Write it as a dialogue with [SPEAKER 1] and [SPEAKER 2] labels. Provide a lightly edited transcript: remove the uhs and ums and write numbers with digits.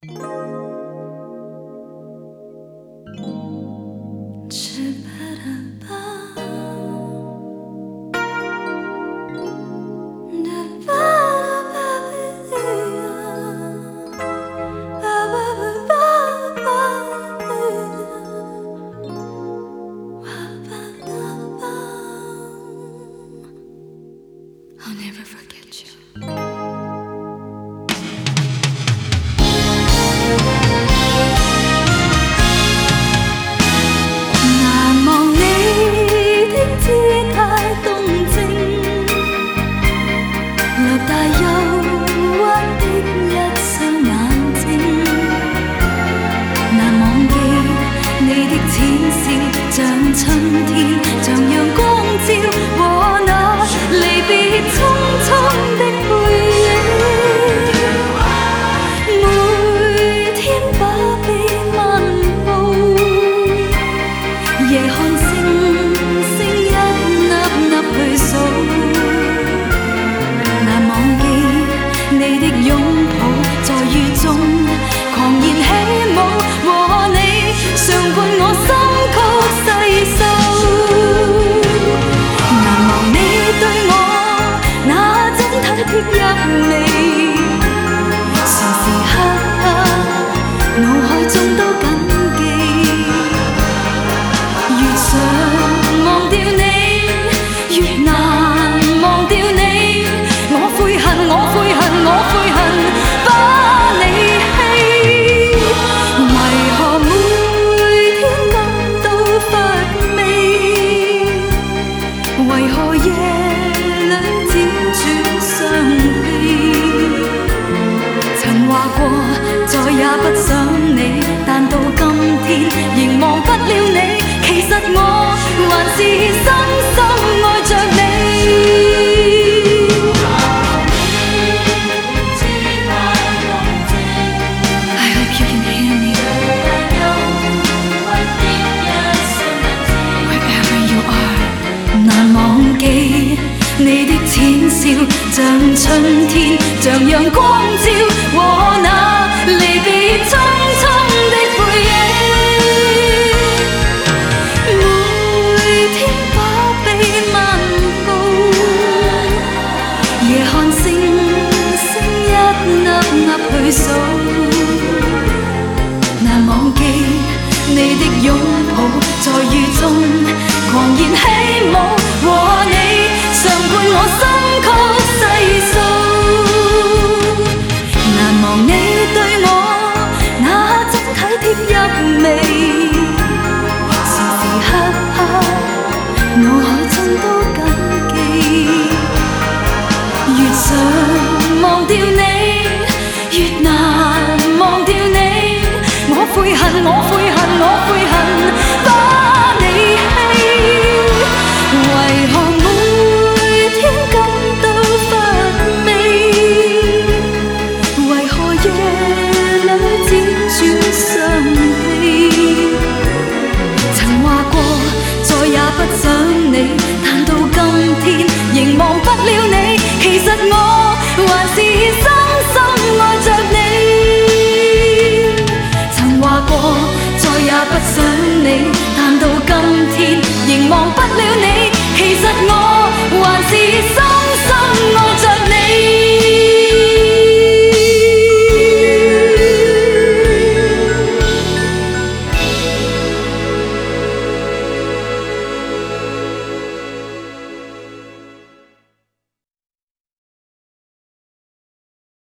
[SPEAKER 1] I'll never forget you.難忘你的姿態動靜，略帶憂鬱的一雙眼睛。難忘記你的淺笑，像春天，像陽光照和那離別匆匆的背影。每天把臂漫步，夜看星星一粒粒去數。難忘記你的擁抱，在雨中狂然起舞，和你常伴我心曲細數。難忘你對我那種體貼入微，時時刻刻腦海中都緊記。越想忘掉你，越難忘掉你。我悔恨，我悔恨，我悔恨把你棄。為何每天感到乏味？為何夜裏輾轉傷悲？曾話過再也不想你，但到今天仍忘不了你。其實我還是深深愛着你。I hope you can hear me wherever you are。難忘記你的淺笑，像春天，像陽光照和那離別匆匆的背影。每天把臂漫步，夜看星星一粒粒去數。難忘記你的擁抱，在雨中狂然起舞，和你常伴我心曲細數。難忘你對我那種體貼入微，時時刻刻腦海中都緊記。越想忘掉你，越難忘掉你。我悔恨，我悔恨，我悔恨把你棄。為何每天感到乏味？為何夜裏輾轉傷悲？曾話過再也不想你，但到今天仍忘不了你。其實我還是